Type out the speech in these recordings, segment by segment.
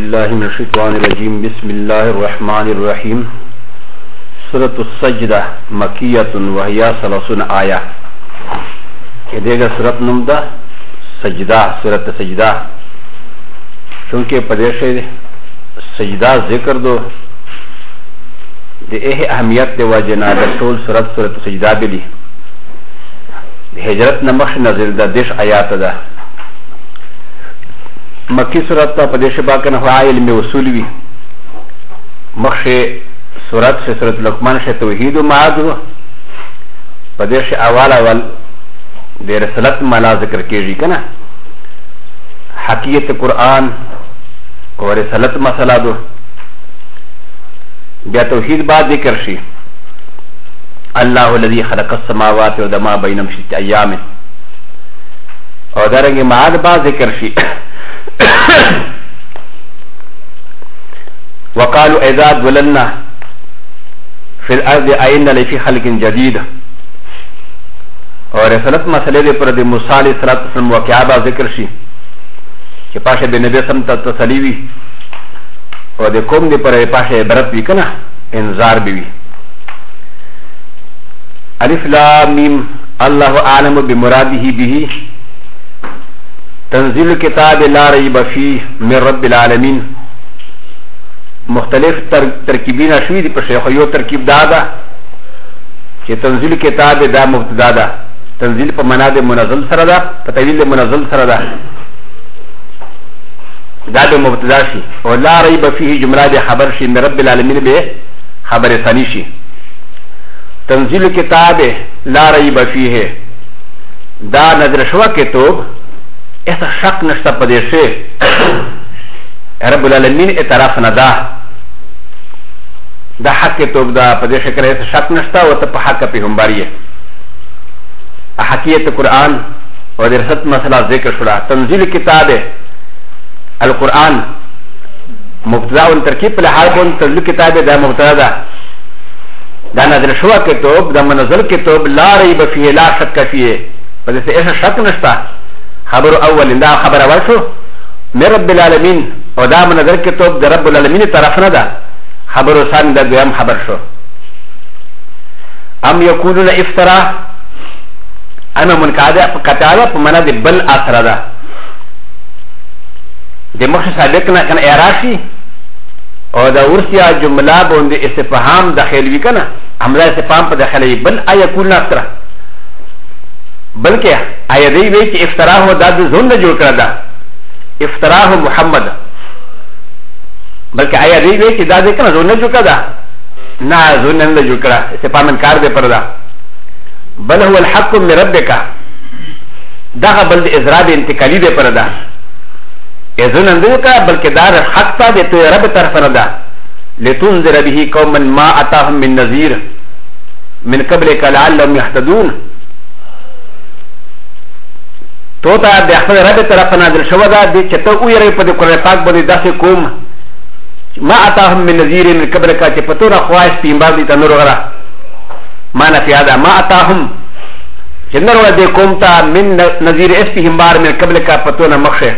بالله من الشيطان الرجيم بسم الله الرحمن الرحيم سورة السجدة مكية وهي 30 آية كدهغا سورة نمدا سجدة سورة سجدة چونکہ پدیش سجدہ ذکر دو ده اهمیت ده وجنا ده طول سورة سجدة بلی هجرت نمخش نزل ده دش آیات ده مکی صورت تا پدیش باکن ہوا علم وصول بھی مخش صورت سے صورت لقمان سے توحید و معاد ہوا پدیش اول دے رسالت مالا ذکر کیجی کنا حقیقت قرآن و رسالت مسئلہ دو بیا توحید بعد ذکر شی اللہ الذی خلق السماوات و دما بینم شت ایام اور درنگ معاد بعد ذکر شی وقالوا اذا ضللنا في الارض اين لفي خلق جديد اور رسالت مسئلے پر د موسی علیہ السلام واقعہ ذکر شی کہ پاشے بے نبی سم تسلی وی اور د قوم دے پر پاشے عبرت بھی کنا انذار بھی الف لام میم اللہ اعلم بمراده به تنزيل الكتاب لا ريب فيه من رب العالمين مختلف ترکیبین شوی دی پر یو ترکیب دادا کہ تنزیل کتاب دا مبتدا دا تنزیل پر منا دے منزل سره دا تطویل دے منزل سره دا دا دے مبتدا شی اور لا ریب فیه جملہ دے خبر شی من رب العالمین بے خبر ثانی شی تنزیل کتاب لا ریب فیه دا نظر شوا کتاب ایسا شک نشتا پدیشے رب العالمین اعتراف ندا دا حق توب دا پدیشے کرے ایسا شک نشتا و تا پا حق پیغمباری حقیت قرآن و درست مسئلہ ذکر شڑا تنزیل کتاب القرآن مبتدا و ترکیب پر لحاظ بون تنزیل کتاب دا مبتدا دا نظر شوا کتاب دا منزل کتاب لا ریب فیه لا شک فیه پدیسے ایسا شک نشتا خبر اول دا خبر اول شو من رب العالمین و دا منظر کتاب دا رب العالمین طرف ندا خبر ثانی دا دویم خبر شو ام یکونون افترا اما منقاده قطعه پا منا دی بل آسرا دا دی مخش سابقنا کن اعراشی و دا ورسیا جمله بوند استفهام داخلوی کنا حمله استفهام پا داخلوی بل آیکونون افترا بلکہ آیدی وی کہ افتراہ دا زون نہ جوڑ کرا دا افتراہ محمد بلکہ آیدی وی کہ دا دیکھنا زون نہ جوڑ کرا دا نا زون نہ جوڑ کرا اسے پامن کار دے پر دا بل هو الحق من ربک دا بل اضراب انتقالی دے پر دا زون نہ جوڑ کرا بلکہ دار حق تا دے تو رب طرف نہ دا لتنذر به قوما ما اتاهم من نذير من قبلك لعلهم يهتدون تو تا د خپل رب طرف نازل شو دا د چته او یری په قرآن پاک باندې داسې کوم ما اتاهم من نذیر من قبل کا چې پتو را خواهش پیمبار دي تنور غرا ما نه پیاده ما اتاهم جنر ور دې کوم تا من نذیر اس پیمبار من قبل کا پتو نه مخشه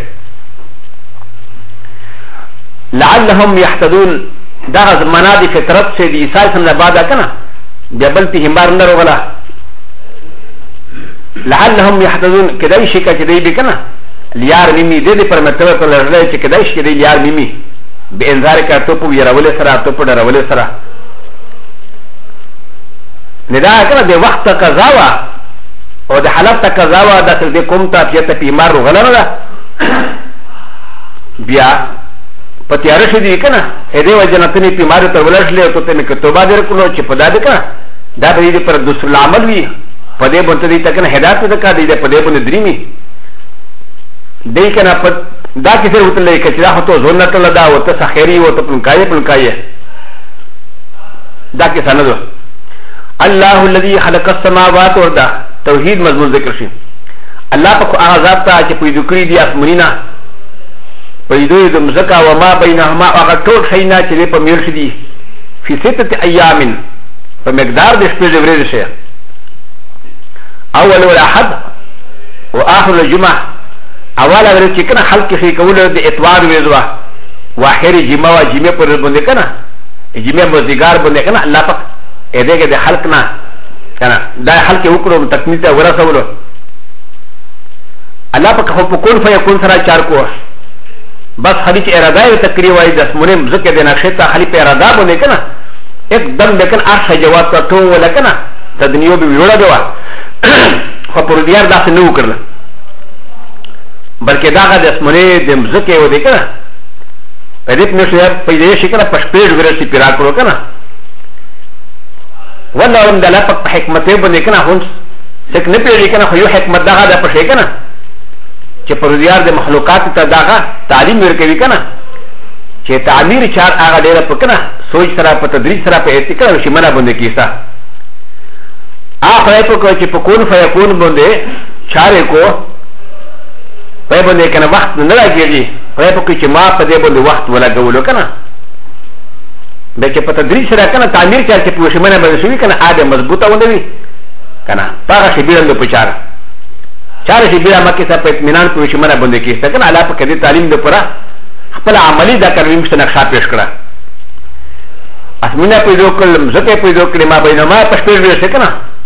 لعلهم يهتدون دا زمانہ دی فطرت سے دی عیسی سم نه بعد کنه جبل پیمبار نه وغلا لعلهم يحتذون كداي شيكا كداي بكنا ليار ميمي دي پر متوى پر لرلے چ كداي شي كداي ليار ميمي بانذار کا توپ يراولے سرا توپ دراولے سرا ندا کنا دے وقت قضاوا او دے حالت قضاوا داخل دے کومتا پیتا بیمار غلنا دا بیا پتیارش دی کنا هدی وجنتنی بیمار ته ولشلے تو ته کتوبا در کلو چ پدا دے کنا دا دے پر دوسر العمل وی پدے بنت دی تکن ہدایت تکا دی پدے بن دریمی دی کنا پد دا کسے ہوتل لے کچرا ہتو زونت لدا و تسخیری و پنکائے دا کسا نہ دو اللہ الذی خلق السماوات والارض توحید مضمون ذکر شی اللہ پاک اعزاب تا چ پیدا کری دی اسمانینا پیدا د مزکا و ما بینهما اغه ټول شینا چې په میرش دی فی ستة ایام په مقدار د شپې د ورځې شه اول الاحد واخر الجمعه اول ورځ چې کنه خلق شي کول د اتوار ویزوا واخر جمعه و جمعه پر بنده کنا جمعه مزدگار بنده کنا الله پاک اده کے دے خلق نا کنا دا خلق وکړو تکمیل ته ورسولو الله پاک خو په کون فیکون سره چار کو بس خلیج اراده تقریر وای د اسمونم زکه د نقشه خلی په اراده بنده کنا एकदम लेकिन आठ जवाब का तो वो लेकिन ना तदनियों भी विरोध हुआ खबर दिया दास नहीं उकरना बल्कि दागा दस मने दम ज़के वो देखना पहले अपने से पहले शिकरा पश्पेड़ विरसी पिरा करो करना वल्ला उन दला पक हिकमतें बने करना हम सेकने पे लेकिन खयो हिकमत दागा दा पशे करना कि परदियार दे मखलूकात ता दागा तालीम मेरे के भी करना چې تعمیر چار هغه ډیره پکنه سوچ سره په تدریج سره په اعتقاد او شمنه باندې کیسه اخره په کوم چې په کون فیکون باندې چارې کو په باندې کنه وخت نه راګیږي په کوم چې ما په دې باندې وخت ولا غولو کنه به چې په تدریج سره کنه تعمیر چار چې په شمنه باندې شوی کنه اده مضبوطه ونوي کنه هغه شی بیرند په چار شی بیره مکه سره په اطمینان په شمنه باندې کیسه کنه علاوه په دې تعلیم د پره خپل عملی دا کړم چې نقشه پیش کړه اسمنه پیدا کړم زکه پیدا کړم ما بینما پښپیر وې کنه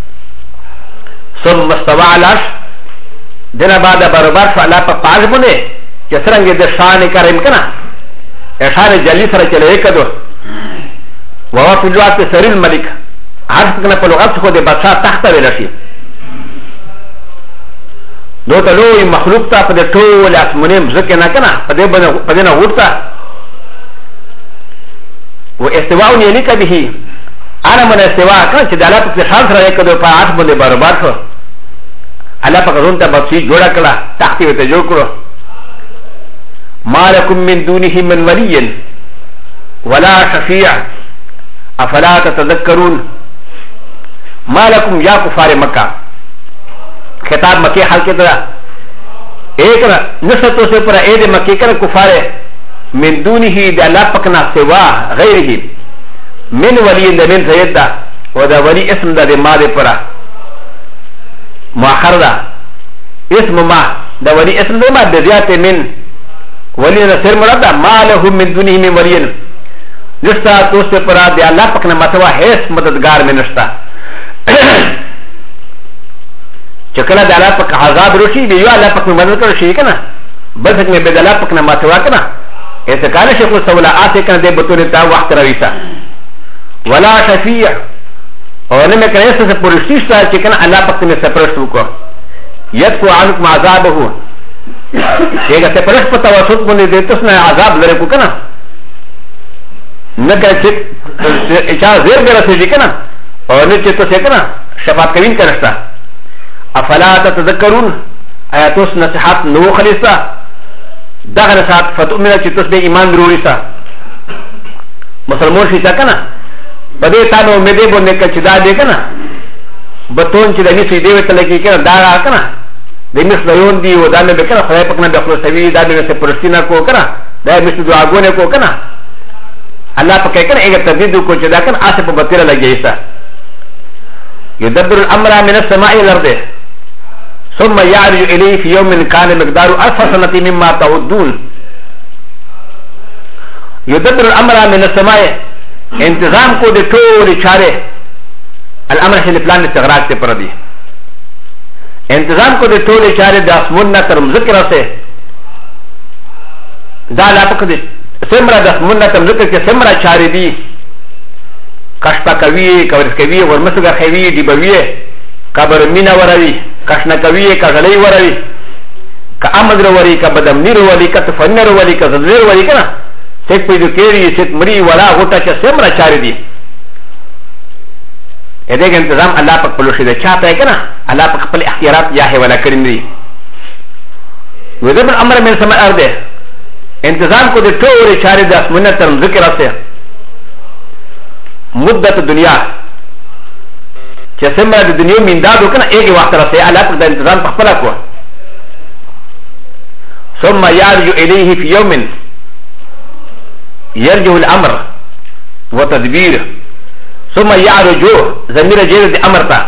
ثم استوى على العرش دنا بعد برابر فعلا په پاج باندې چې څنګه د شان کریم کنه شان جلی سره چلے کدو وهو في اللغه سر الملك عرش کنه په لغت خو د بادشاہ تخت ویل شي دو ته لوی مخلوق ته په دې ټول اسمنه ځکه نه کنه په دې باندې ورته و استواء یلیک به انا من استواء کنه چې د الله په شان سره کدو په آټ باندې برابر شو الله په غون ته بچی جوړ کړه تخت ته جوړ کړو مالکم من دونه من ولی ولا شفیع افلا تتذکرون مالکم یا کفار مکہ خطاب مکی حال کے طرح ایک نسطوں سے پر اید مکی کر کفار من دونی ہی دا اللہ پکنا سوا غیر ہی من ولی دا من زید دا و دا ولی اسم دا دا ما دے پرا مؤخر دا اسم ما دا ولی اسم دا ما دا زیادت من ولی دا سر مراد دا ما لہم من دونی ہی من ولی نسطہ تو سے پر دا اللہ پکنا متوا حیث مددگار میں نسطہ چکلا د الله پاک عذاب روشي دی یو الله پاک مدد کړی شي کنه بس کې به د الله پاک نه ماتوا کنه ایسه کار شي خو سوال آتے کنه د بتونه تا وخت راويسا ولا شفیع او نه مې کړی څه پرشتي شته چې کنه الله پاک نه سپرشت وکړو یذکو عنک عذابه هغه ته پرشت په توسط باندې د تاسو نه عذاب لري کو کنه نه کړي چې زیر درته کنه او نه چې تاسو کنه شفاعت کوي کنه افلا تتذكرون اياتوس نصيحات نو خليصا دغه نصيحات فتؤمن چې تاسو به ایمان ضروري سا مسلمان شي تا کنه بده تاسو مې دې باندې چې دا دې کنه بتون چې د نسی دی وته لګي کنه دا کنه د مس لون دی و دا نه کنه خدای پاک نه دخل سوي دا دې څه پرستینا کو کنه دا مس دعاګونه کو کنه الله پاک کنه هغه تدبیر کو چې دا کنه اسه په بتیره لګي سا يدبر الامر من السماء الى الارض ثم يعرج إليه في يوم كان مقدار 1000 سنة مما تعدون يدبر الأمر من السماء انتظام کو دے طول چارے الامر سے پلان استغراق سے پر دی انتظام کو دے طول چارے دا اسمون نہ تر مذکر سے دا لا پک دے سمرا دا اسمون نہ تر مذکر کے سمرا چارے دی کشپا کوی کورس کوی ورمسگا خوی دی بوی کبر مینا وروی کشنا کوي کا غلي وروي کا امدر وروي کا بدمنیر وروي کا تفنر وروي کا زدر وروي کنه څه په دې کې ست مری ولا غوټه چې سمرا چار دي اې دغه تنظیم الله پاک په لوشي ده چاته کنه الله پاک خپل اختیارات یا هي ولا کړی دي وذب الامر من سماء الارض انتظام کو د ټول چار د اسمنه تر ذکر راځي مدت دنیا چې سمره د دنیا میندادو کنه ایګي وخت راځي الله پاک د انتظام په خپل کو ثم يرجع اليه في يوم يرجع الامر وتدبير ثم يعرج ضمير جيد امر تا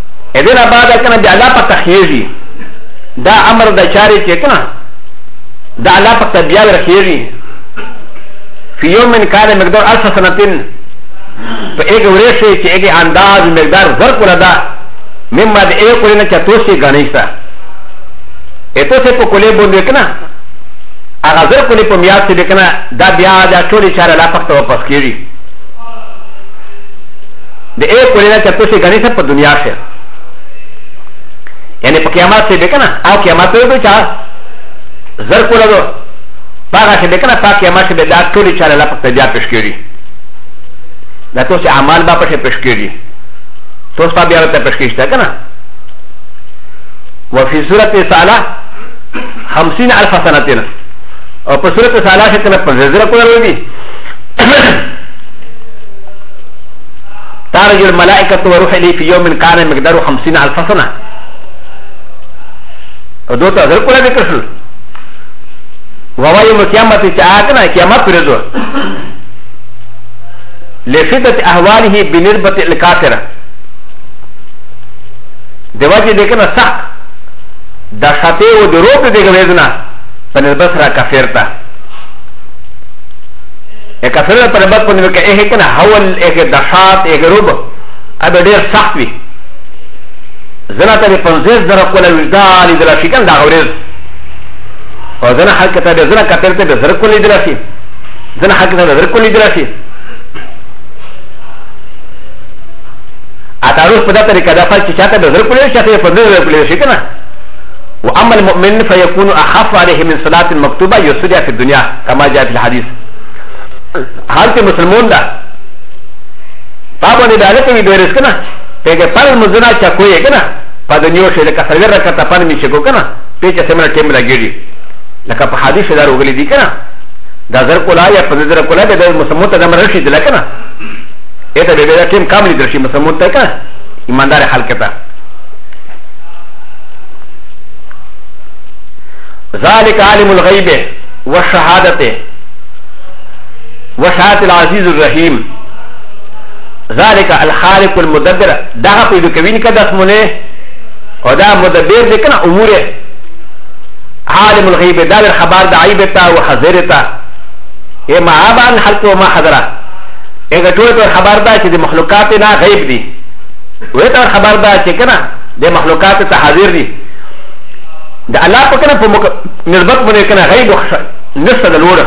اذن بعد کنه د الله پاک تخیجی دا امر د چاري چې کنه دا الله پاک تبیا ورخیږي فی یوم کان مقدار 1000 سنتين په ایک ورشه چې ایک انداز مقدار زر کولا دا مما د ایک ورنه چې توسي غنیستا اته څه په کولې باندې کنه هغه زر کولې په میاد څه کنه دا بیا دا ټول اشاره لا پخته واپس کیږي د ایک ورنه چې توسي غنیستا په دنیا کې یعنی په قیامت څه کنه او قیامت ته چا زر کولا دو پاګه څه کنه په قیامت کې دا ټول اشاره لا پخته بیا پېښ کیږي دا توسي اعمال با پښه پېښ کیږي توس په بیا ته پېښ کیږي کنه وفي سورة سالة 50,000 سنة او په سورة سالة کې کنه په زړه کوله دي تارج الملائكة وروح لي في يوم كان مقداره 50,000 سنة او دوته زړه کوله دي کړل ووايم قیامت چې آکنه قیامت پرځو لشدة أهواله بنسبة الكافر دواجه دکنه سخت دا شاته و د روپ دغه وزنا په نسبت سره کافر ته کافر په نسبت باندې کې هغه کنه حول هغه د شات هغه روپ ا ډېر سخت وي زنا ته 50 درو کوله وجدان دې لا شي کنه دا غوړز او زنا حق ته زنا کافر ته زر کولی دې راشي زنا حق ته زر کولی دې راشي اتعرف بدا طريقه دا فالك شاته بذر كل شاته فذر كل شيء كنا واما المؤمن فيكون اخف عليه من صلاه المكتوبه يسرع في الدنيا كما جاء في الحديث حالت مسلمون دا بابا نے دالت میں دورس کنا کہ پر مزنا چا کوئی کنا پدنیو شے لك سرور رکعت پن می شکو کنا پیچ سمنا ٹیم لگیڑی لك په حدیث دار وغلی دی کنا دا زر کولا یا پذر کولا د مسلمون ته دمر رشید لکنا ایتا بے بیدا ٹیم کاملی درشی مسلمون تا کنا ایماندار حل کتا ذالک عالم الغیب والشہادت وشہادت العزیز الرحیم ذالک الخالق المدبر دا پیدو کوین کا دس منے و دا مدبر دیکنا امور عالم الغیب دا در خبار دا عیبتا و حضرتا اے معابان حلق و ما حضرہ ایک ټول ته خبر ده چې د مخلوقات نه غیب دي وې ته خبر ده چې کنه د مخلوقات ته حاضر دي د الله په کنه په نسبت باندې کنه غیب نشته د لور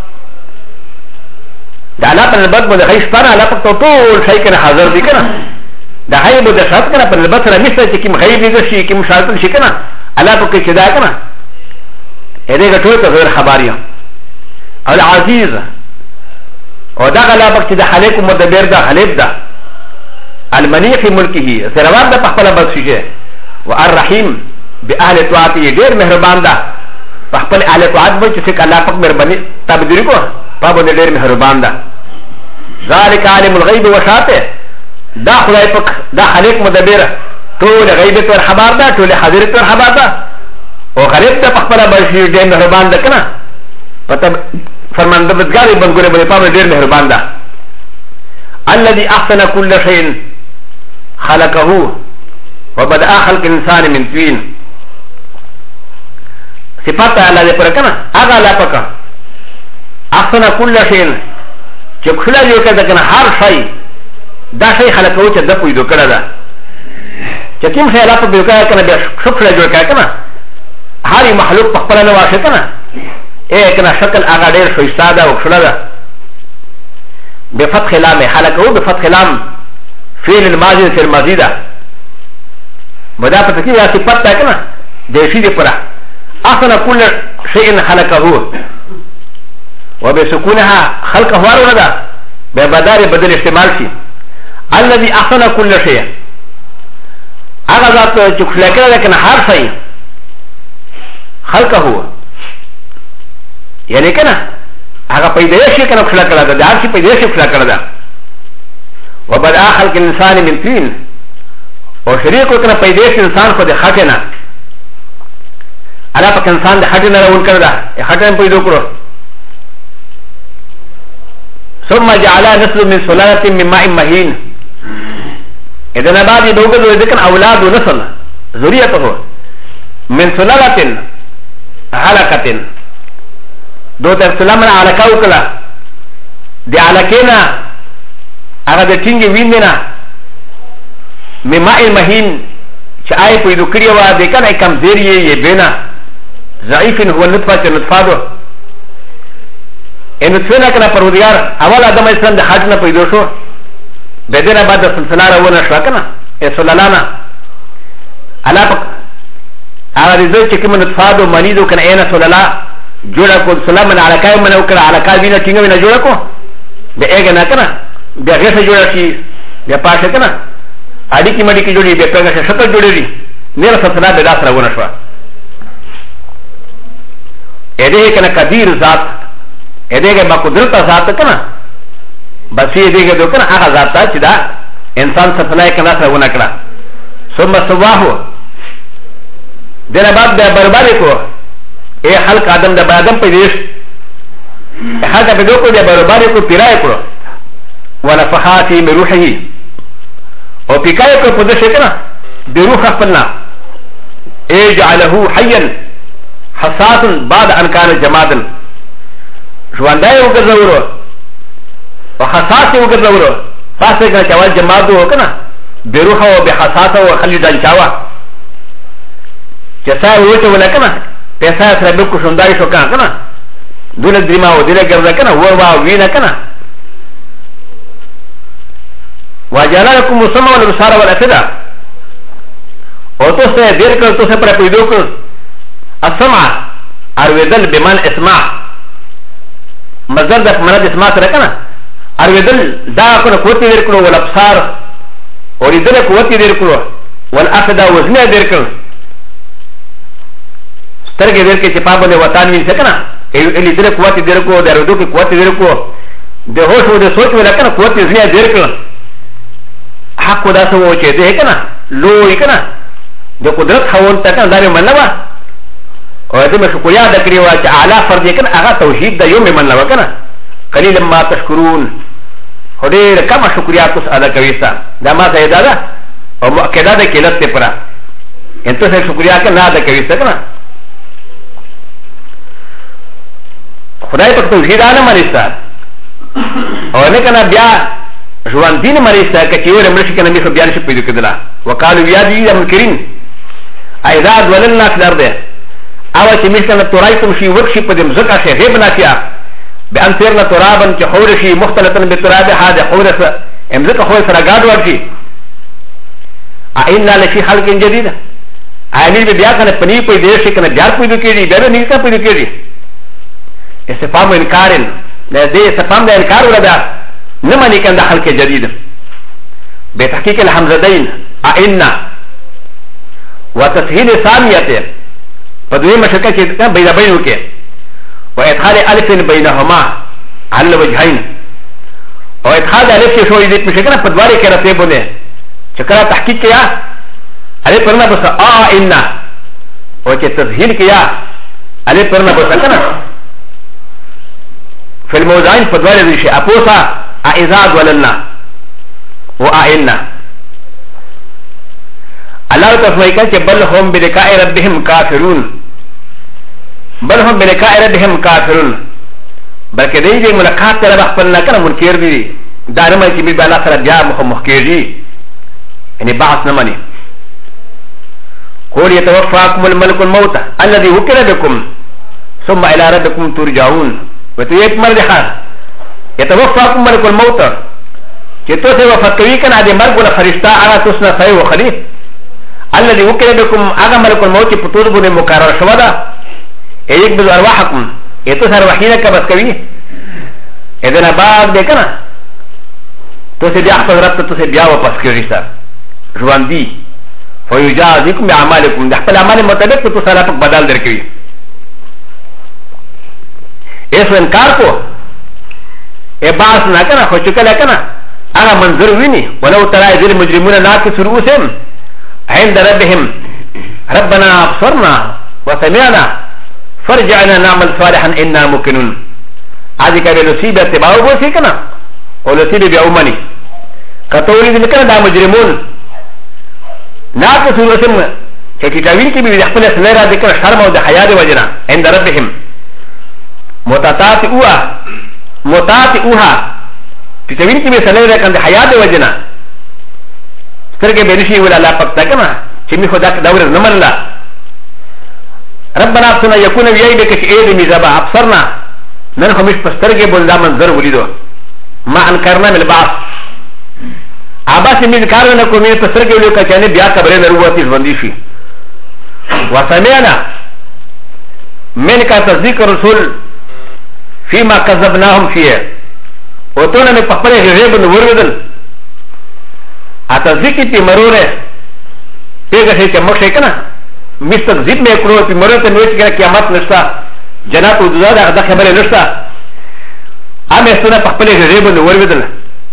د الله په نسبت باندې غیب ستاره الله په ټول شي کنه حاضر دي کنه د غیب د شرط کنه په نسبت سره نشته چې کوم غیب دي شي کوم شرط شي کنه الله په کې چې دا کنه دې ټول ته غیر خبريه او العزيز و دا غلابك چې د خالق مدبر دا غالب دا المنیع فی ملکه سروان دا پخپل بخشیشه و الرحیم باهل طاعته ډیر مهربان دا پخپل اهل طاعت باندې چې الله پاک مهرباني تابعداري کو په باندې ډیر مهربان دا ذالک عالم الغیب وشاته دا خدای پاک دا خالق مدبر ټول غیب ته خبر دا ټول حاضر ته خبر دا او غالب دا پخپل باندې ډیر مهربان دا کنه پته فرماندهګاری بنګوره باندې پام ډیر مهربان ده الذي احسن كل شيء خلقه وبدأ خلق الانسان من طين صفات الله دې پر کنه هغه لا پکا احسن كل شيء چې خلا یو کده کنه هر شی دا شی خلقو چې د پوی دوکړه ده چې کوم شی لا په دوکړه کنه به شکر جوړ کړه کنه هر مخلوق په خپل نه واشه کنه اكنا شكل اغادير شويسادا وكشلادا بفتح لام حلقه بفتح لام فعل الماضي في المزيدة بدا فتكي يا صفات تاكنا ديشي دي پرا احسن كل شيء خلقه وبسكونها خلقه وارغدا ببدار بدل استعمال شي الذي احسن كل شيء اغذات چكشلاكا لكن هر شيء خلقه یعنی کنه هغه پیدایش کنه خلا کړه ده هر شي پیدایش خلا کړه ده وبدأ خلق الانسان من طين او شریک کنه پیدایش انسان خو د خټه نه الله پاک انسان د خټه نه راول کړه ده خټه پیدا کړو ثم جعل نسل من سلاله من ماء مهين اذا بعد دوغه ذکر اولاد ونسل ذريته من سلاله حلقه دو ته سلام علاقه وکړه د علاقه نه هغه د ټینګ ویننه مما المهین چې آی پیدا کړی و د کنه کمزوري یې بنا ضعیف هو نطفه چې نطفه دو ان څنګه کنه پروردگار اول ادم اسلام د حج نه پیدا شو بدنه بعد سلسله راونه شو کنه سلالانا الا هغه دې چې کوم نطفه دو منی دو کنه اینا سلالا جوړه کو سلام علاقه من وکړه علاقه وینه ټینګ وینه جوړه کو د اګه نه کنه بیا غیسه جوړه شي بیا پاشه کنه اډی کی مډی کی جوړي بیا څنګه شکل جوړي نه سلسله به داس راونه شو ا دې کنه قدیر ذات ا دې با قدرت ذات کنه بس دې دې کنه هغه ذات چې دا انسان سلسله کنه راونه کړه ثم سواهو دنه بعد د بربادي کو اے خلق آدم د آدم پیدیش هذا بدوكو د بربادي کو پیرای کړو ونفخاتی من روحه او پیکای کو په دې کنه د روح خپلنا اجعله حيا حساس بعد ان كان جمادا ژوندای وګرځورو او حساس وګرځورو تاسو کې چې اول جماد وکنه بروح او بحساس او خلی دلچاوا چې سای وته ولکنه پیسې سره به کو شوندای شو کنه دله دریما او دله ګرځا کنه وا وینا کنه وجعل لكم السمع والابصار والافئده او تو سے دیر کر تو سے پر پیدا کر السمع ارویدل بمن اسمع مصدر د مراد اسمع سره کنه ارویدل دا کنه قوت دیر کړو والابصار اور دل قوت دیر کړو والافئده وزن دیر کړو سترګې دیر کې چې پابله وطن وین څه کنه ال دل قوت دیر کړو درو کې قوت دیر کړو د هوش او د سوچ ولا کنه قوت زنه دیر کړو حق دا سو چې دې کنه لوی کنه د قدرت خاون ته کنه دا منوا او دې مې شکریا د کړی وا چې اعلی فرض کنه هغه توحید د یوم منوا کنه قلیل ما تشکرون هډې کما شکریا تاسو ادا کوي دا ما ته دا او مؤکده ده کلت ته پرا انته شکریا کنه ادا کوي کنه خدای په توحید نه مریستا او نه کنه بیا ژوند دین مریستا کچې ور مرشي کنه می خو بیان شي پیدا کړه وقالو بیا دې منکرین اذا وللنا في الارض او چې مثلا تورایتم شي ورشي په دې مزکه شي غیب نافیا بان تیرنا ترابا چې خورشي مختلطا بالتراب هذا خورس امزکه خور سره گاډ ورشي ان لفي خلق جديد عامل بیا کنه پنی په دې شي کنه بیا پیدا کړي بیا نه کا پیدا کړي استفهام انکارن دې استفهام د انکار ولا نه معنی کنه خلق جديد بتحقيق الحمزتين ان وتسهيل ثانيته فدوي مشكله چې بين بينو کې وادخال الف بينهما على الوجهين او ادخال الف شو دې مشكله په دواره کې راته بونه چې کله تحقیق کیا الف پرنا بس ان او چې تسهيل کیا الف پرنا بس کنه في الموضعين په دواره دي شي اپوسا اعزاد ولنا وان الله تفويك بل هم بلقاء ربهم كافرون بل هم بلقاء ربهم كافرون بلکې دې ملاقات سره خپل نه کنه منکر دي دا نه مې چې به الله سره بیا مخکېږي یعنی بحث نه مانی قول يتوفاكم الملك الموت الذي وكل بكم ثم الى ربكم ترجعون وتيت مرجحا يتوفاكم ملك الموت چې تاسو وفات کوي کنه دې مرګ ولا فرشتہ هغه تاسو نه صحیح وخلي الذي وكل بكم هغه ملك الموت په تور باندې مقرر شو دا ایک بل ارواحکم ایتو سره وحیله کبس کوي اذن بعد دې کنه تاسو بیا خپل رب ته تاسو بیا واپس کیږئ سره ژوند دي فیجازیکم باعمالکم د خپل اعمال مطابق تاسو سره په بدل درکوي ایسو انکار کو ای باس نه کنه خو چې کله کنه هغه منظر ویني ولو ترى ذل مجرمون ناقص رؤوسهم عند ربهم ربنا ابصرنا وسمعنا فرجعنا نعمل صالحا انا موقنون هذه كان نصيب اتباع بوسي كنا ونصيب بأمني كتولي ذكر دا مجرمون ناقص رؤوسهم كتابين كي بيحفل سنرى ذكر شرم ودى حياة وجنا عند ربهم متاتات اوها متات اوها تتوين كي بسنه لكن حياه وجنا سترګې بنشي ولا لا پکتا کنه چې می خدا دور نمن لا ربنا ابصرنا يكون ويايدك ايد ميزابا ابصرنا نن خمش پسترګې بولدا منظر ولیدو ما انکرنا من البعث ابا سے من کار نه کومې پسترګې ولیو کچانه بیا قبره نروتی ژوندې شي وسمعنا من کا تصدیق رسول فيما كذبناهم فيه وتونا من پخپل غیب نوردل اتصدیق تی مروره پیغه شي چې مخ شي کنه مستقزید مې کړو په مروره ته نوې چې قیامت نشتا جنات او دوزخ د خبره نشتا امه سونه پخپل غیب نوردل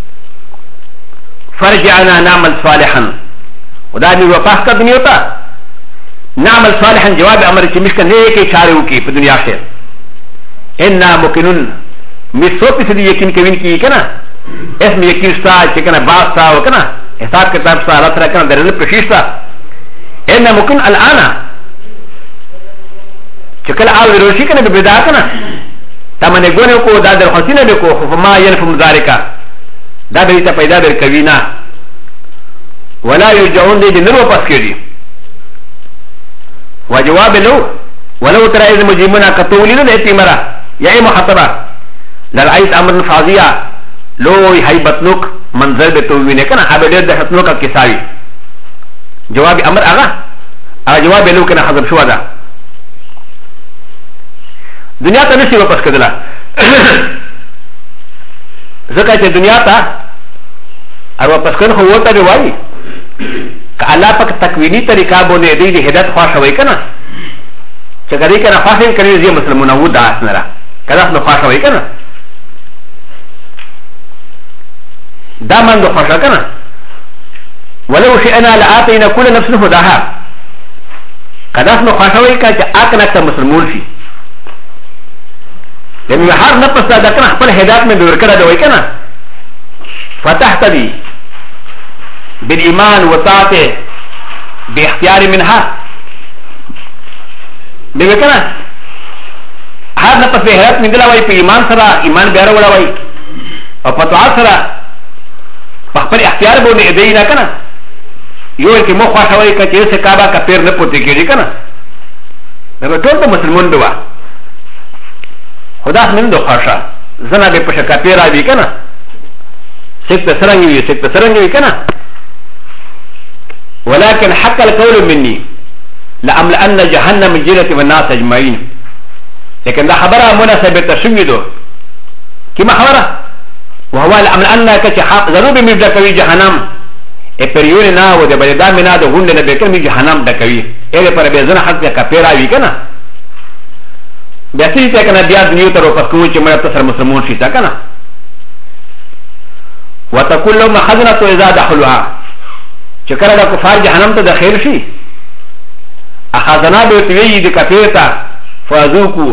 فرجعنا نعمل صالحا ودا دې واپس کا دنیا ته نعمل صالحا جواب امر چې مشک نه کې چاره وکي په دنیا کې ان ممکنون مسوت سے یقین کوین کی کنا اسم یقین ستا چې کنا باس تا وکنا حساب کتاب ستا رات راکنه درل پرشیستا ان ممکن الان چې کله او روشي کنه به بدا کنه تمنه ګونه کو دا در حسینه به کو خو ما ينفم ذالک دا به ته پیدا در کوینا ولا يرجعون دې نو پس کړي وجواب له ولو ترى اذ مجرمون كتولين الاتمرا يا محتبا للعيس امر فاضيا لو هيبتنوك منظر بتوينه كان ابدا دهتنوك كساوي جواب امر اغا جواب له كان حذف شو هذا دنیا ته نشي واپس کېدلا ځکه چې دنیا ته او واپس کول خو وته دی وایي ک الله پاک تکوینی طریقہ باندې دې هدایت خواښ وای کنه چې کدی کنه خاصین کړي زی مسلمانو و دا اسنرا کله نو خواښ وای کنه دا من دو خواښ کنه ولو شئنا لآتینا كل نفس هداها کله نو خواښ وای کړه چې اکنه ته مسلمان شي لأن هر نفس دا کنه خپل هدایت مې ورکړه دا وای کنه فتحت بي بالإيمان وطاعته باختيار منها بيكنا هذا نفس بهرات من دلوي في إيمان سرا إيمان بيارا ولوي أو فتوعات سرا فخبر اختيار بوني إدينا كنا يوم كي مو خواهوي كتير سكابا كبير نپوتي كيري كنا نبا طول تو مسلمون دوا خدا من دو خاشا زنا بي پشا كبير آبي كنا سكت سرنگي كنا ولكن حق القول مني لأملأن جهنم الجنة والناس أجمعين لكن ده خبرها مناسبة تشويدو كما خبرها وهو لأملأن كتحق ضروري بمبدا كوي جهنم اپریون نا و ده بلدا منا ده هون ده بكر من جهنم ده كوي ايه پر بيزن حق ده كپيرا وي كنا بيسي تكنا بيا دنيو ترو فسكو چه مرد تسر مسلمون شيتا كنا وتقول لهم خزنة إذا دخلوها چکر دا کفار جهنم تا دخل شي اخذنا بيتوي دي كفيرتا فذوقوا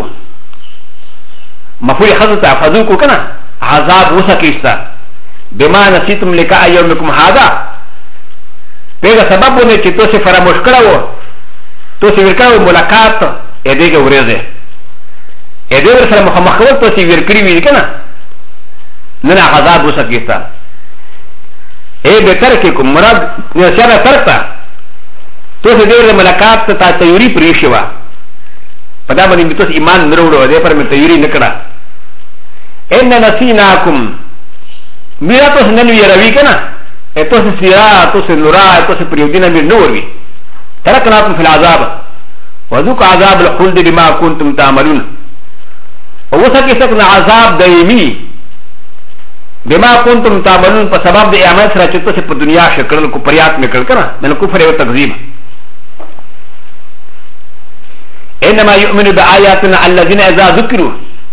مفعول خذتا فذوقوا كنا عذاب وسكيستا بما نسيتم لقاء يومكم هذا بيغا سبب نه چې تو سي فراموش کړو تو سي ورکاو ملاقات اې دغه ورځه اې دغه سره مخامخ ول تو سي ورکړي وی کنه نه عذاب وسکیستا اے بہتر کہ مراد نشانہ کرتا تو سے دیر ملاقات تا تیوری پریشوا پدا بنی تو ایمان نروڑو دے پر میں تیوری نکڑا ان نسیناکم میرا تو ننوی روی کنا اے تو سے سیرا تو سے نورا تو سے پریودینا میر نور وی ترکناکم فی العذاب وذوق عذاب الخلد بما کنتم تعملون ووسا کی سکنا عذاب دائمی بما كنتم تعملون فسبب دي اعمال سره چې تاسو په دنیا شکل کو پریات میکړ کړه من کفر او تکذیب انما يؤمن بآياتنا الذين اذا ذكروا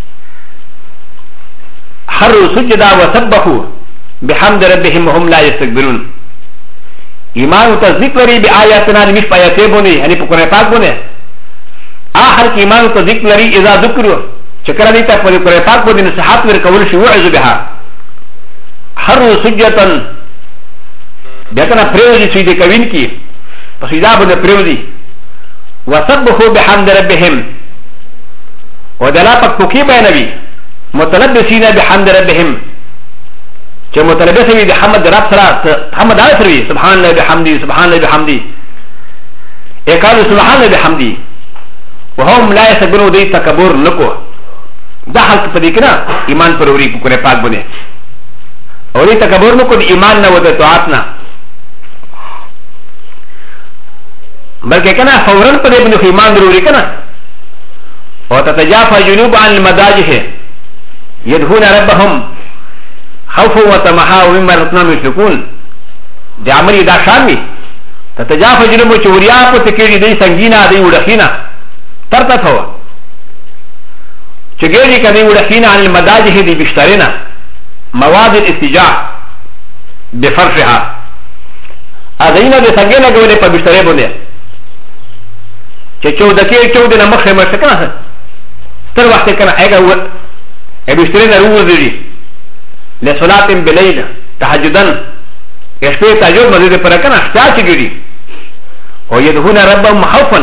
خروا سجدا وسبحوا بحمد ربهم وهم لا يستكبرون ایمان او تصدیق لري بآياتنا مش پایته بونه یعنی په قرآن پاک بونه اخر کې ایمان او تصدیق لري اذا ذکروا چې کله دې ته په قرآن پاک باندې نصيحت ورکول شي وعظ بها هر سجدتن بيكنا پریوزی سیدی کوین کی پسیدہ بنا پریوزی وسبحو بحمد ربهم ودلا پک پوکی بیانوي متلبسین بحمد ربهم چې متلبس وي د حمد رب سره حمد دای سره وي سبحان الله بحمدی سبحان الله بحمدی قالوا سبحان الله بحمدی وهم لا يستكبرون دي تکبر نکو دا حالت په دې کې نه ایمان پر وری کو نه پاک بونه او دې تکبر نکو د ایمان نه ود طاعت نه بلکې کنه فورا په دې باندې ایمان ضروري کنه او تتجافى جنوب عن المضاجع يدعون ربهم خوفا وطمعا ومما رزقناهم ينفقون د عمل دا شامي تتجافى جنوب چوریا په تکړی دی سنگینا دی وډخینا ترته هو چګری کدی وډخینا عن المضاجع دی بشترینا مواد الاستجاع بفرشها اذینا د سنگینا ګورې په بشتری باندې چې 14 نه مخه مشه کنه تر وخت کنه هغه و بشتری نه وروځي لصلاه بالليل تهجدا يشفي تهجد مزيد پر کنه احتیاج کیږي او يدعون ربهم خوفا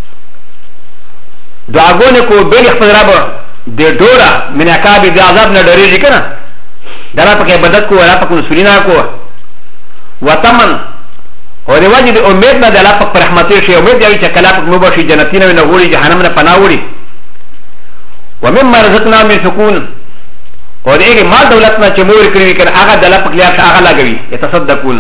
دعاګونه کو به خپل رب د ډورا من عقاب د عذاب نه ډریږي کنه دلا پکې بدت کو ولا پکې سرینا کو وتمن او د واجب امید نه دلا پک پر رحمت شي امید دی چې کلا پک مبشي جنتین نه وړي جهنم نه پناه وړي ومما رزقناهم ينفقون او دغه مال دولت نه چې مور کړی کنه هغه دلا پک لیا هغه لګوي يتصدقون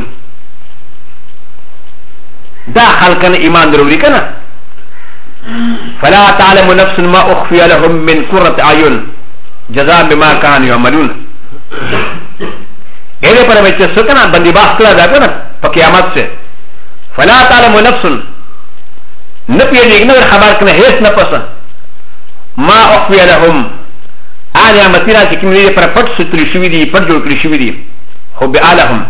دا خلقنا ایمان ضروري کنه فلا تعلم نفس ما اخفي لهم من قرة اعين جزاء بما كانوا يعملون اې پر مې چې څنګه باندې باس کړه دا کنه په قیامت سے فلا تعلم نفس نپی اگنور خبر کنه هیڅ نه پسه ما اخفي لهم آیا متینا چې کوم دې پر پټ ستري شوی دي پټ جوړ کړی شوی دي خو بعلهم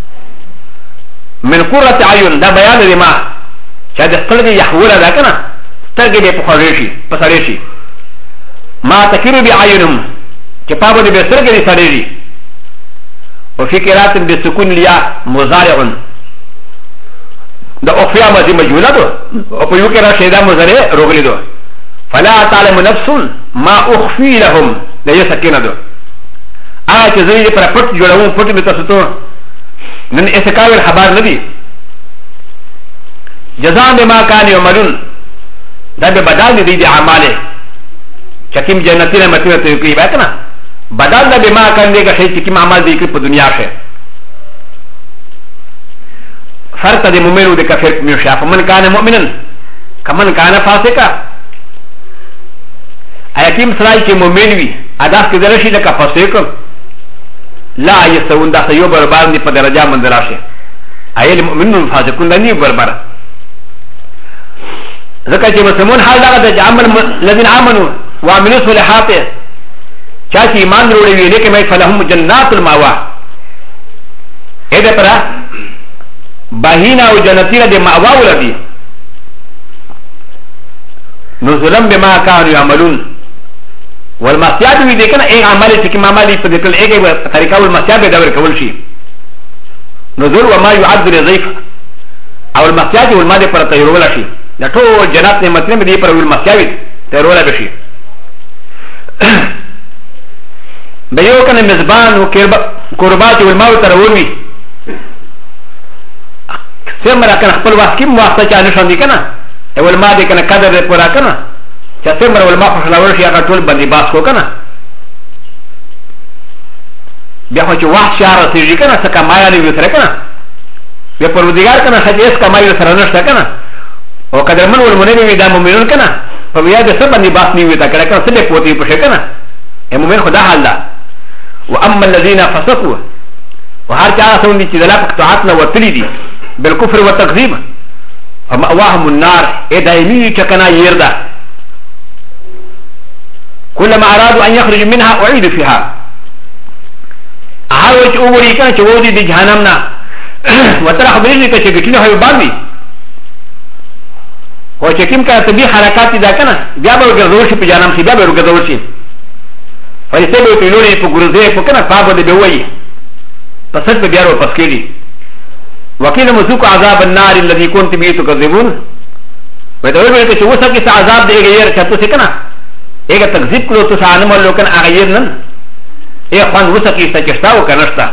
من قرة اعين دا بیان دی ما چې د خپل دی يحول دا کنه سترګې به پخړېشي پسړېشي ما تکرو بعينهم چې پابو دې به سترګې دې سړېږي او فی قرات بسکون لیا مضارع دا اخفیا مزی مجهوله دو او په یو کې را شیدا مضارع روغلی دو فلا تعلم نفس ما اخفي لهم دا یې سکینه دو هغه چې زوی پر پټ جوړوم پټ به تاسو ته نن اسکاول خبر ندی جزاء بما كانوا يعملون دا به بدل دي دي اعماله چکیم جنتینا متینا ته کوي وکنه بدل دا بما كان دي که شي چې کوم عمل دي په دنیا کې فرق د مؤمن او د کافر په شاف من کان مؤمنا کمن کان فاسقا ایتیم سړی چې مؤمن وي ادا کې درشي د فاسق لا يستوون دا یو برابر دي په درجه من دراشه ایل مؤمنون فاسقون نه برابر ځکه چې مسلمان حال دا د عمل الذين امنوا وعملوا الصالحات چا چې ایمان وروړي وي لیکن مې فلهم جنات الماوا اې ده پر باهینا او جنتینا د ماوا ولدي نزلا بما كانوا يعملون والمسياد وي دي کنه اي عمل چې کوم عمل په دې کله اګه طریقه والمسياد به دور کول شي نزول وما يعد للضيف او المسياد والماده پر تیرول شي دا ټول جنات نعمتونه دې پر والمسياد تیرول بشي بيو کنه مزبان او قربات والماء ترولوي سمرا کنه خپل وخت کې مواسطه چا نشون دي کنه اول ما دې کنه قدر دې پورا کنه چې سمرا ول ما خو خلاور شي هغه ټول باندې باس کو کنه بیا خو چې وخت شهر سي کنه څه کمایا نه وتر کنه بیا پروردګار کنه چې اس کمایا سره نشته کنه او قدر من ول منې دا مؤمنون کنه په بیا دې سب باندې باس نه وتا کنه څه دې پوتې پښه کنه مؤمن خدا حال ده واما الذين فسقوا وهر چا سون دي چې دلا پکتعات نه وتلی دي بالكفر والتكذيب فمأواهم النار دائمي كنا يردا كلما أرادوا أن يخرجوا منها أعيدوا فيها أحاول أولي كان شوودي دي جهنمنا وترى خبريني كشكتين هاي بابي وشكيم كان تبي حركات دا كنا بيابا وغزوشي في جهنم سي بيابا وغزوشي فيسيبوا تلوني فقرزي فكنا فابا دي بيوي فسد بيارو فسكيلي وكيل مزوك عذاب النار الذي كنت به تكذبون وتقول لك شو وسك عذاب دي غير شتو سكنا اگه تکذیب کلو تو سانم ولو کن اغیر نن ای خوان وسقیستا چشتا و کنشتا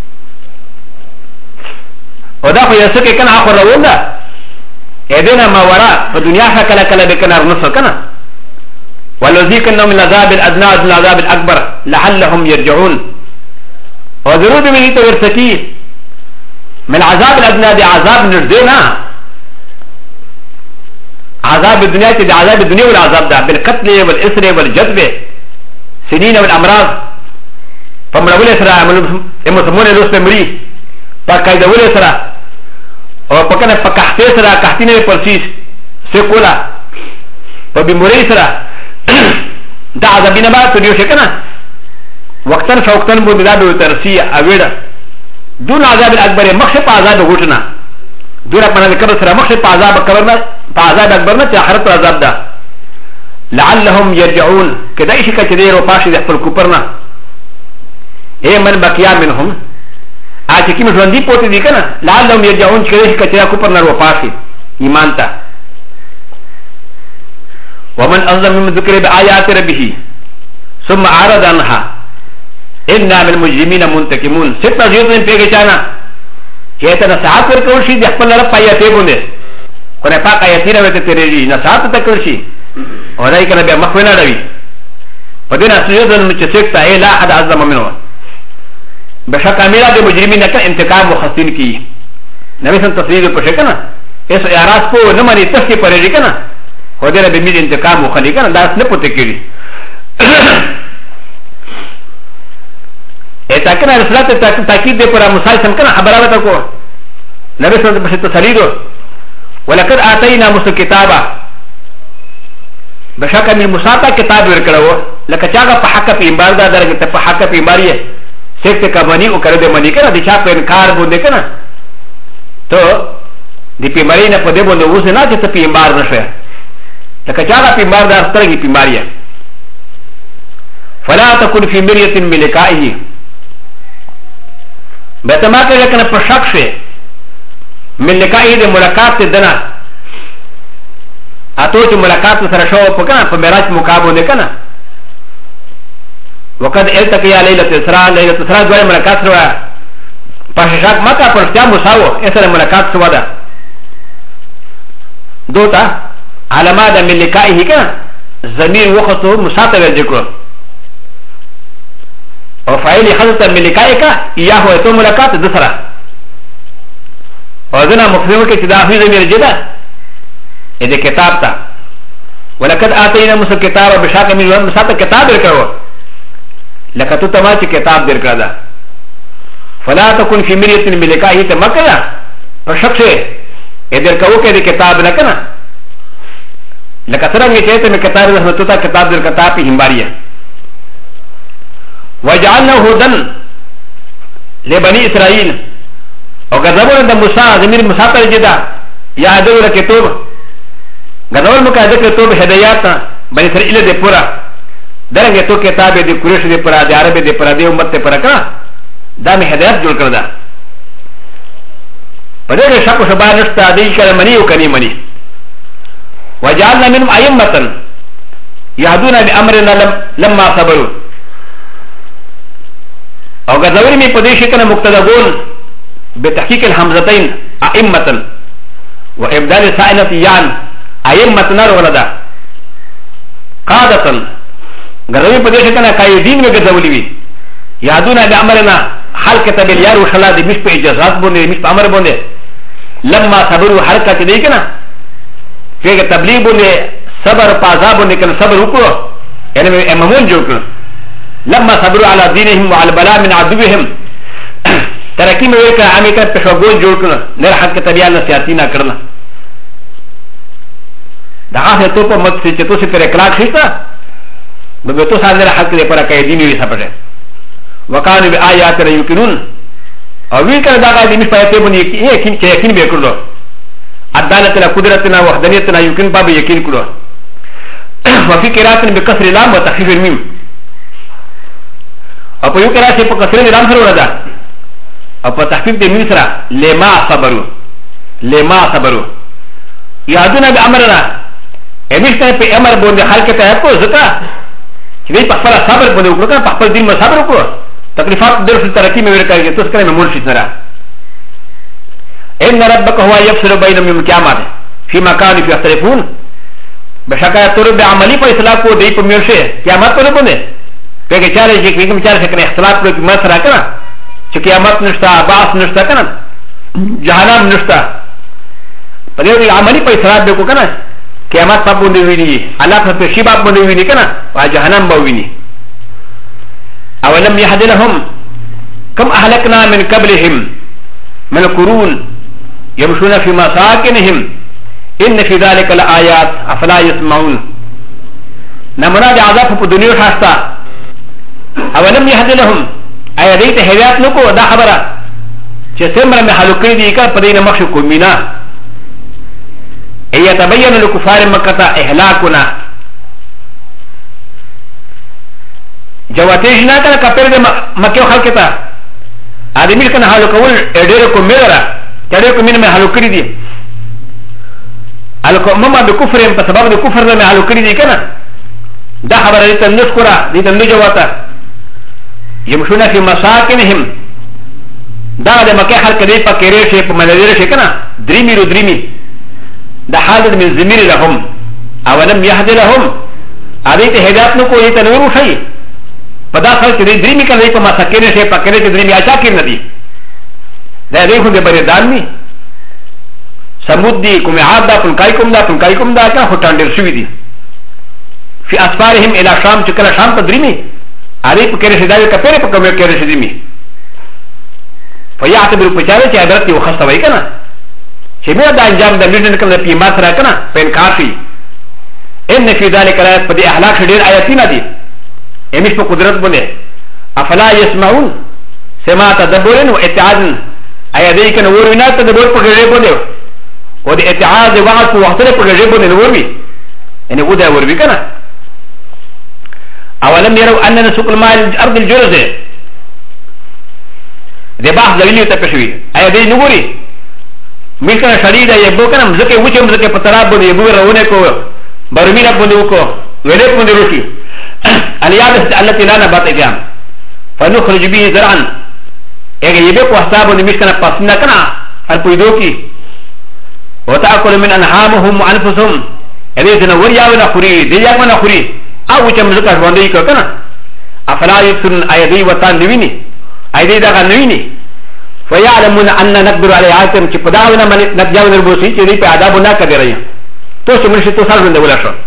و دا خو یسکه کن آخر روون دا ایدینا ما ورا په دنیا شکل کله به کنار نصر کنه ولذيكنهم من العذاب الادنى من العذاب الاكبر لعلهم يرجعون وضروري من تورثتي من العذاب الادنى دي عذاب نردينا عذاب الدنيا دي عذاب الدنيا والعذاب ده بالقتل والاسر والجذب سنين والامراض فمرول اسرا مسمون لوس مري فقايده ول اسرا او پکنه پکحته اسرا کحتینه پرسیس سیکولا فبمري اسرا دا عذابینه با تو دیو شکنه وقتن فوقتن بود دا به ترسی اویدا دون عذاب الاکبر مخشف عذاب غوتنا دون پنه کبر سره مخشف عذاب کبرنا عذاب اکبرنا چې اخرت عذاب ده لعلهم يرجعون کدای شي کچې ورو پاشي د خپل کوپرنا اے من بقیا منهم اته کی ژوندۍ پوتې دي کنه لعلهم يرجعون چې کدای شي کچې کوپرنا ورو پاشي ایمان ته ومن أظلم من ذكر بآيات ربه ثم أعرض عنها إنا من المجرمين منتقمون ستة جزء من بيجانا كيتا نصحات وركول شيء يحفل لرب آياتي بنده كنا پاك آياتي رويته تريجي نصحات تكول شيء ورأي كنا بيا مخونا روي فدينا سجزء من ستة إيه لا أحد أظلم منه بشك أميرا دي مجرمين كان انتقام مخصين كي نبي سن تصوير بشكنا إيسو إعراض پو نماني تسكي پريجي كنا ودينا بميل انتقام وخليقنا داس نپوته کړي اته کنه رسالت تاکید دې پر مسلسل کنه خبره وته کو نبی صلی الله علیه وسلم تسلیدو ولقد اتینا موسی کتابا بشک من موسی کتاب ورکړو لکه چاغه په حق په ایمبار دا درګه ته په حق په ایمباریه څه ته کمنی او کړه دې منی کنه د چا په انکار باندې کنه ته دې په مرینه په دې باندې اوس نه چې ته په ایمبار نشه لکه چاغه پیمار دار سترګې پیماریه فلا تكن في مريه من لقائه بتما کې کنه په شک شي من لقائه د ملاقات دنا اته چې ملاقات سره شو په کنه په معراج مقابله کنه وقد التقى ليله الاسراء ليله الاسراء دوه ملاقات سره په شک مکه پر ځا مساو اسره ملاقات سوا ده دوتا علامه د ملکایه کنه ضمیر وخته مساته ذکر او فاعل حضرت ملکایه کا یا هو ته ملاقات دسرا او ذنا مفهوم کې چې دا هی ضمیر جدا دې کتاب تا ولقد اتینا موسی کتاب بشاک من مساته کتاب ورکړو لکه ته ما چې کتاب درکړه دا فلا تكن في مريه من ملکایه ته مکه پر شخص دې درکو کې دې کتاب نه کنه لکه څنګه چې ته مې کتاب رحمت ته کتاب در کتاب په همباريه وجعلنا هدى لبني اسرائيل او غضبوا عند موسى ضمير موسى ترجدا يا دور كتب غضبوا مكاده كتب هدايات بني اسرائيل دي پورا درنګ ته کتاب دي قریش دي پورا دي عرب دي پورا دي امت ته پورا کا دا مې هدايت جوړ کړدا په دې شکو شبا نشته دي کله منی او کني منی وجعلنا منهم أئمة يهدون بأمرنا لما صبروا او غزوري من قديش كان مقتدبون بتحقيق الحمزتين أئمة وإبدال سائلة يان أئمة نار ولدا قادة غزوري من قديش كان قايدين وغزولي يهدون بأمرنا حال كتب اليار وشلا دي مش بإجازات بوني مش بأمر بوني لما صبروا حركة دي كنا فيك تبليغ بني صبر پازاب بني كان صبر وكرو يعني امامون جوكر لما صبروا على دينهم وعلى البلاء من عدوهم تركي مويكا عميكا پشوگون جوكر نرحق كتبيان نسياتينا کرنا دعا سے تو پا مد سے چتو سے پر اقلاق شیطا ببتو سا نرحق دے پر قیدینی وی سپٹے وکانو بی آیات را یوکنون او وی کر داغا دی مش پایتے بنی یقین بے کرلو عدالتنا قدرتنا وحدانيتنا يمكن باب يقين كله وفي قراءة بكسر اللام وتخفيف الميم او په یو قراءة بكسر اللام سره وردا او په تخفيف الميم سره لما صبروا يهدون بأمرنا امشتنا په امر باندې خلق ته کو زکا چې دې په خپل صبر باندې وکړو کنه په خپل دین باندې صبر وکړو تکلیفات درس ترقی مې ورکړي تاسو کله مې مول شي نه ان ربك هو يفصل بينهم يوم القيامه فيما كانوا يختلفون بشکا تر به عملی په اصلاح کو دی په میوشه قیامت په باندې په کې چاله چې کوم چاله څخه اختلاف په مسره کنه چې قیامت نشته باس نشته کنه جهنم نشته په دې عملی په اصلاح به کو کنه قیامت په باندې ویني الله په شی باب باندې ویني کنه او جهنم به ویني اولم يهد لهم كم اهلكنا من قبلهم من القرون يمشون في مساكنهم ان في ذلك الايات افلا يسمعون نمنا د عذاب په دنیا خاصه اولم يهد لهم اي دې ته هدایت نکو دا خبره چې څومره مې هلوکې دي کا په دې نه مخ کو مینا اي يتبين لكفار مكه اهلاكنا جواتيجنا کنه کپر د مکه خلک ته ادمیر کنه هلوکول ډېر کو میرا ډېر کو مين مې هلوکې دي الكومما بكفر بسبب الكفر لم يعلو كريدي كنا ده خبر ليتا نذكرا ليتا نجواتا يمشون في مساكنهم ده لما كحل كدي فكريشي فمناديرشي كنا دريمي رو دريمي ده حالة من زمير لهم اولم يهد لهم عليك هدايات نكو ليتا نورو شيء فدا خلق دي دريمي كان ليتا مساكنشي فكريشي دريمي اشاكر ندي ده ريخون دي بردانمي سمود دي كم عاد دا فنكايكم دا كان هتاندر شوي دي في اسفارهم الى شام تكلا شام تدريمي عليك كيرش داوي كبير بكم كيرش دريمي فيعتبر بشارة عبرتي وخاصة ويكنا شمير دا انجام دا مجنن كنا في ماسرا كنا فين كافي ان في ذلك الايات فدي احلاك شدير اياتنا دي امش بقدرت بني افلا يسمعون سما تدبرين واتعادن ايادي كنا ورنا تدبر بغير بني و د اتعاذ وعد په وخت په غږ باندې وروي ان ودا وروي کنه اولم يروا ان نسوق الماء الارض الجرز د باغ دلیل ته پښوی ایا دې نګوري مې کنه شدید یبو کنه مزکه وچه مزکه په تراب باندې یبو روونه کو برمینا باندې وکړو ویلې باندې روشي الیاد التي لا نبات ايام فنخرج به زرعا اګه یبه کو حساب باندې مې کنه پسنه کنه ار پویدو کی وتأكل من أنعامهم وأنفسهم إذا تنور يا ولا خوري ديا ولا خوري أو كم زكاة وندي كنا أفلا يبصرون أيدي وطن نويني أيدي دعا نويني فيعلمون أن نقدر على عاتم كبداونا من نتجاوز البوسي كذي بعذابنا كبيرين توش منشي توصل من دولا شو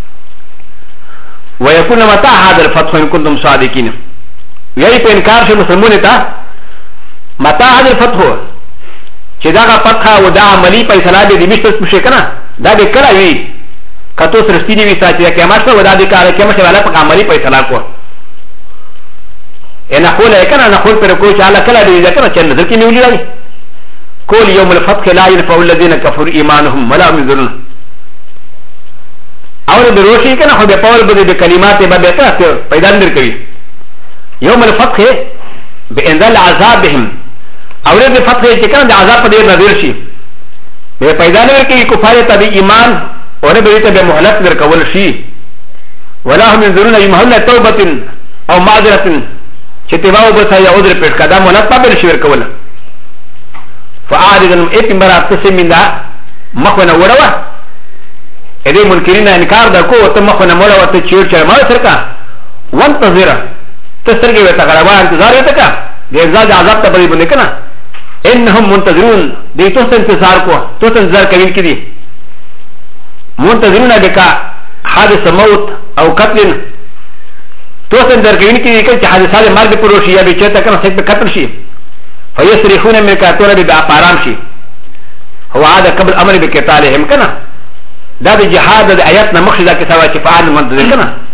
ويكون متى هذا الفتح إن كنتم صادقين يعني بإنكار شيء مسلمون تا متى هذا الفتح چې دا فتحه او دا عملی فیصله دې مشترک شي کنه دا دې کړه وی کته سرستینی وی ساتي چې قیامت په ودا دې کار کې مشه والا په عملی فیصله کو ان اقول کنه انا اقول پر کو چې الله کله دې ذکر چې نظر کې نیولې راي کول یوم الفتح لا ينفع الذين كفروا ایمانهم ولا هم يحزنون اور د روشي کنه خو به پاول بده د کلمات به به ته پیدا اندر کوي یوم الفتح بانزال عذابهم اور د فتح چې کنه د عذاب په دې نظر شي به پیدا نه کوي کفار ته د ایمان اور به ته به مهلت ورکول شي ولا هم ينظرون يمهل توبه او معذره چې تباو به یا عذر پیش کدا مهلت په شي ورکول فاعرض اتمرا تسمیندا مخونه وړوا ا دې منکرین انکار د کو ته مخونه مولا وته چیر چر ما سرکا وانتظر تسرګي وته غړوا انتظار وته کا د عذاب ته بری باندې کنه انهم منتظرون دې تو انتظار کو تو انتظار کوي کړي منتظرون بک حادث موت او قتل تو انتظار کوي کړي چې حادثه مرګ پروشي یا به چته کنه څه قتل شي فيصرخون من كاتور بأقارام شي هو هذا قبل امر بقتالهم كنا دا د جهاد د آیات نه مخکې دا کې سوا چې فعال منتظر کنه